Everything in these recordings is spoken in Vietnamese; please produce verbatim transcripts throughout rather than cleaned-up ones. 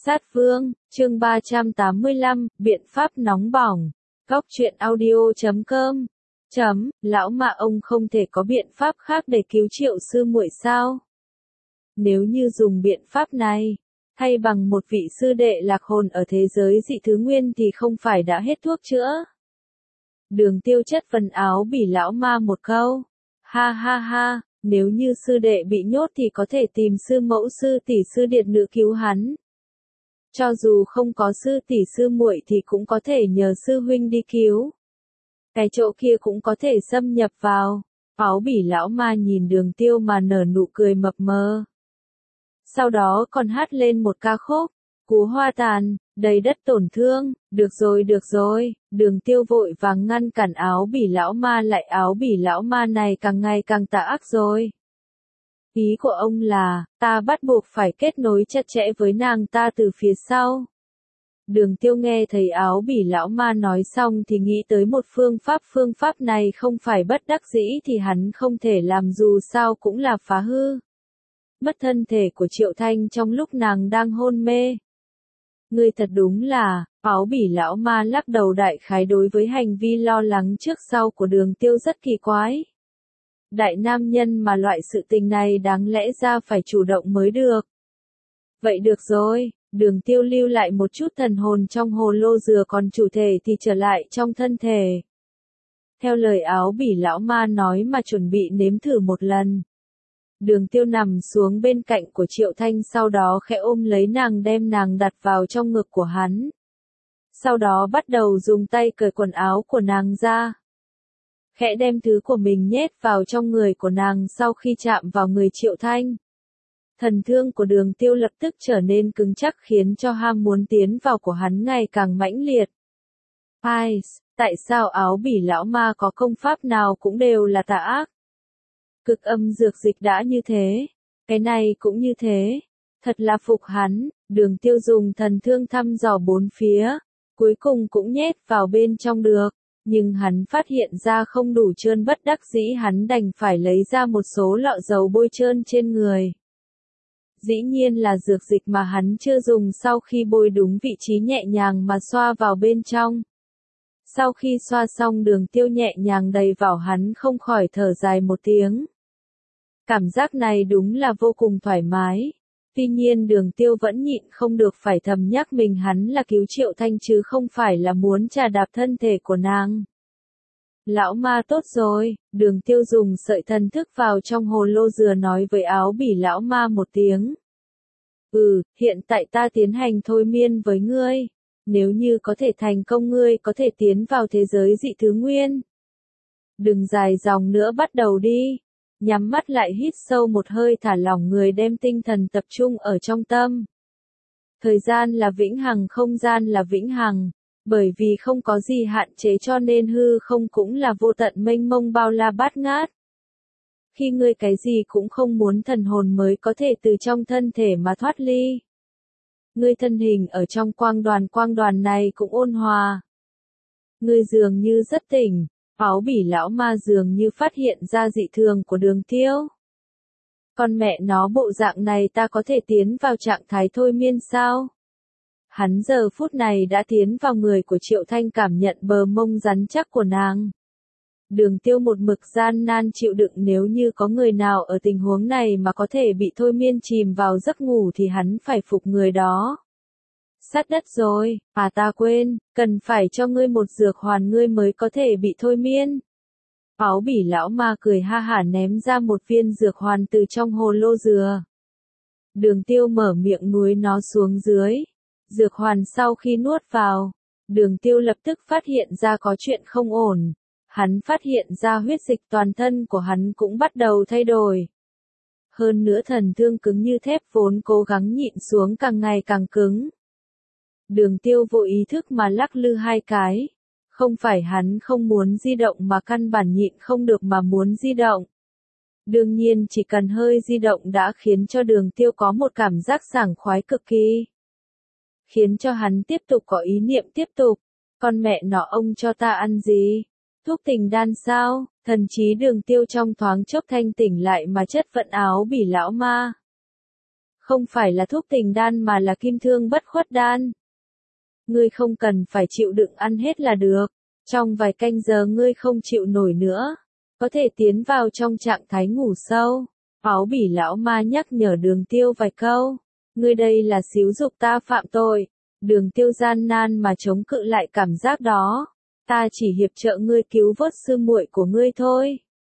Sát Vương, chương ba trăm tám mươi lăm, biện pháp nóng bỏng. Góc truyện audio chấm com. Chấm, lão mà ông không thể có biện pháp khác để cứu Triệu sư muội sao? Nếu như dùng biện pháp này, thay bằng một vị sư đệ lạc hồn ở thế giới dị thứ nguyên thì không phải đã hết thuốc chữa? Đường Tiêu chất vấn Áo Bỉ lão ma một câu. Ha ha ha, nếu như sư đệ bị nhốt thì có thể tìm sư mẫu sư tỷ sư điệt nữ cứu hắn. Cho dù không có sư tỷ sư muội thì cũng có thể nhờ sư huynh đi cứu. Cái chỗ kia cũng có thể xâm nhập vào. Áo Bỉ lão ma nhìn Đường Tiêu mà nở nụ cười mập mờ. Sau đó còn hát lên một ca khúc. Cú hoa tàn, đầy đất tổn thương, được rồi được rồi, Đường Tiêu vội vàng ngăn cản Áo Bỉ lão ma lại. Áo Bỉ lão ma này càng ngày càng tà ác rồi. Ý của ông là, ta bắt buộc phải kết nối chặt chẽ với nàng ta từ phía sau. Đường Tiêu nghe thấy Áo Bỉ lão ma nói xong thì nghĩ tới một phương pháp. Phương pháp này không phải bất đắc dĩ thì hắn không thể làm, dù sao cũng là phá hư mất thân thể của Triệu Thanh trong lúc nàng đang hôn mê. Ngươi thật đúng là, Áo Bỉ lão ma lắc đầu, đại khái đối với hành vi lo lắng trước sau của Đường Tiêu rất kỳ quái. Đại nam nhân mà loại sự tình này đáng lẽ ra phải chủ động mới được. Vậy được rồi, Đường Tiêu lưu lại một chút thần hồn trong hồ lô dừa, còn chủ thể thì trở lại trong thân thể. Theo lời Áo Bỉ lão ma nói mà chuẩn bị nếm thử một lần. Đường Tiêu nằm xuống bên cạnh của Triệu Thanh, sau đó khẽ ôm lấy nàng, đem nàng đặt vào trong ngực của hắn. Sau đó bắt đầu dùng tay cởi quần áo của nàng ra. Khẽ đem thứ của mình nhét vào trong người của nàng. Sau khi chạm vào người Triệu Thanh, thần thương của Đường Tiêu lập tức trở nên cứng chắc, khiến cho ham muốn tiến vào của hắn ngày càng mãnh liệt. Ai, tại sao Áo Bỉ lão ma có công pháp nào cũng đều là tà ác? Cực âm dược dịch đã như thế, cái này cũng như thế. Thật là phục hắn. Đường Tiêu dùng thần thương thăm dò bốn phía, cuối cùng cũng nhét vào bên trong được. Nhưng hắn phát hiện ra không đủ trơn, bất đắc dĩ hắn đành phải lấy ra một số lọ dầu bôi trơn trên người. Dĩ nhiên là dược dịch mà hắn chưa dùng. Sau khi bôi đúng vị trí, nhẹ nhàng mà xoa vào bên trong. Sau khi xoa xong, Đường Tiêu nhẹ nhàng đầy vào, hắn không khỏi thở dài một tiếng. Cảm giác này đúng là vô cùng thoải mái. Tuy nhiên Đường Tiêu vẫn nhịn không được phải thầm nhắc mình hắn là cứu Triệu Thanh chứ không phải là muốn trà đạp thân thể của nàng. Lão ma tốt rồi, Đường Tiêu dùng sợi thần thức vào trong hồ lô dừa, nói với Áo Bỉ lão ma một tiếng. Ừ, hiện tại ta tiến hành thôi miên với ngươi. Nếu như có thể thành công, ngươi có thể tiến vào thế giới dị thứ nguyên. Đừng dài dòng nữa, bắt đầu đi. Nhắm mắt lại, hít sâu một hơi, thả lỏng người, đem tinh thần tập trung ở trong tâm. Thời gian là vĩnh hằng, không gian là vĩnh hằng. Bởi vì không có gì hạn chế cho nên hư không cũng là vô tận mênh mông bao la bát ngát. Khi ngươi cái gì cũng không muốn, thần hồn mới có thể từ trong thân thể mà thoát ly. Ngươi thân hình ở trong quang đoàn, quang đoàn này cũng ôn hòa. Ngươi dường như rất tỉnh. Áo Bỉ lão ma dường như phát hiện ra dị thường của Đường Tiêu. Con mẹ nó, bộ dạng này ta có thể tiến vào trạng thái thôi miên sao? Hắn giờ phút này đã tiến vào người của Triệu Thanh, cảm nhận bờ mông rắn chắc của nàng. Đường Tiêu một mực gian nan chịu đựng, nếu như có người nào ở tình huống này mà có thể bị thôi miên chìm vào giấc ngủ thì hắn phải phục người đó. Sát đất rồi, à ta quên, cần phải cho ngươi một dược hoàn ngươi mới có thể bị thôi miên. Áo Bỉ lão ma cười ha hả ném ra một viên dược hoàn từ trong hồ lô dừa. Đường Tiêu mở miệng nuốt nó xuống dưới. Dược hoàn sau khi nuốt vào, Đường Tiêu lập tức phát hiện ra có chuyện không ổn. Hắn phát hiện ra huyết dịch toàn thân của hắn cũng bắt đầu thay đổi. Hơn nữa thần thương cứng như thép vốn cố gắng nhịn xuống càng ngày càng cứng. Đường Tiêu vô ý thức mà lắc lư hai cái. Không phải hắn không muốn di động mà căn bản nhịn không được mà muốn di động. Đương nhiên chỉ cần hơi di động đã khiến cho Đường Tiêu có một cảm giác sảng khoái cực kỳ. Khiến cho hắn tiếp tục có ý niệm tiếp tục. Con mẹ nó, ông cho ta ăn gì? Thuốc tình đan sao? Thần trí Đường Tiêu trong thoáng chốc thanh tỉnh lại mà chất vận Áo Bỉ lão ma. Không phải là thuốc tình đan mà là kim thương bất khuất đan. Ngươi không cần phải chịu đựng ăn hết là được. Trong vài canh giờ ngươi không chịu nổi nữa, có thể tiến vào trong trạng thái ngủ sâu. Áo bỉ lão ma nhắc nhở Đường Tiêu vài câu. Ngươi đây là xíu dục ta phạm tội. Đường Tiêu gian nan mà chống cự lại cảm giác đó. Ta chỉ hiệp trợ ngươi cứu vớt sư muội của ngươi thôi.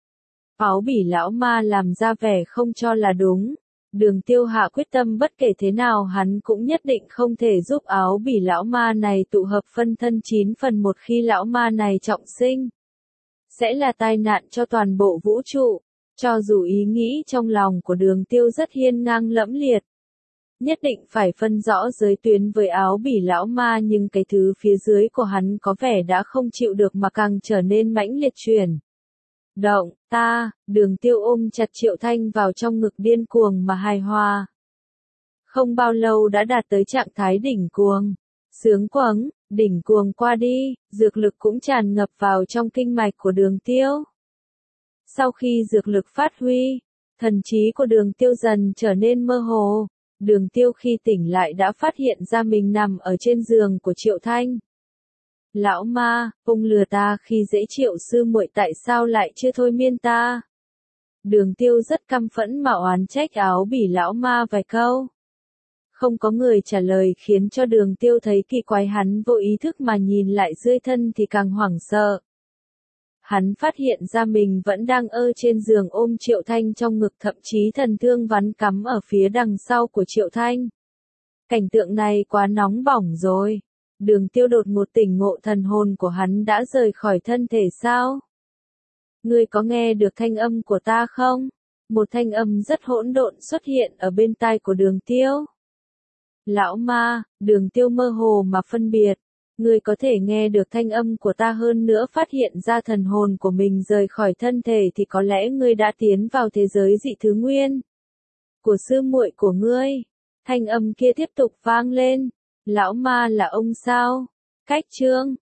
Áo bỉ lão ma làm ra vẻ không cho là đúng. Đường Tiêu hạ quyết tâm bất kể thế nào hắn cũng nhất định không thể giúp áo bỉ lão ma này tụ hợp phân thân chín phần một khi lão ma này trọng sinh. Sẽ là tai nạn cho toàn bộ vũ trụ. Cho dù ý nghĩ trong lòng của Đường Tiêu rất hiên ngang lẫm liệt. Nhất định phải phân rõ giới tuyến với áo bỉ lão ma nhưng cái thứ phía dưới của hắn có vẻ đã không chịu được mà càng trở nên mãnh liệt chuyển. Động, ta, Đường Tiêu ôm chặt Triệu Thanh vào trong ngực điên cuồng mà hài hòa. Không bao lâu đã đạt tới trạng thái đỉnh cuồng. Sướng quầng, đỉnh cuồng qua đi, dược lực cũng tràn ngập vào trong kinh mạch của Đường Tiêu. Sau khi dược lực phát huy, thần trí của Đường Tiêu dần trở nên mơ hồ. Đường Tiêu khi tỉnh lại đã phát hiện ra mình nằm ở trên giường của Triệu Thanh. Lão ma, ông lừa ta khi dễ Triệu sư muội tại sao lại chưa thôi miên ta? Đường Tiêu rất căm phẫn mà oán trách áo bỉ lão ma vài câu. Không có người trả lời khiến cho Đường Tiêu thấy kỳ quái, hắn vô ý thức mà nhìn lại dưới thân thì càng hoảng sợ. Hắn phát hiện ra mình vẫn đang ơ trên giường ôm Triệu Thanh trong ngực, thậm chí thần thương vắn cắm ở phía đằng sau của Triệu Thanh. Cảnh tượng này quá nóng bỏng rồi. Đường Tiêu đột ngột tỉnh ngộ, thần hồn của hắn đã rời khỏi thân thể sao? Ngươi có nghe được thanh âm của ta không? Một thanh âm rất hỗn độn xuất hiện ở bên tai của Đường Tiêu. Lão ma, Đường Tiêu mơ hồ mà phân biệt. Ngươi có thể nghe được thanh âm của ta, hơn nữa phát hiện ra thần hồn của mình rời khỏi thân thể thì có lẽ ngươi đã tiến vào thế giới dị thứ nguyên của sư muội của ngươi. Thanh âm kia tiếp tục vang lên. Lão ma là ông sao? Cách chương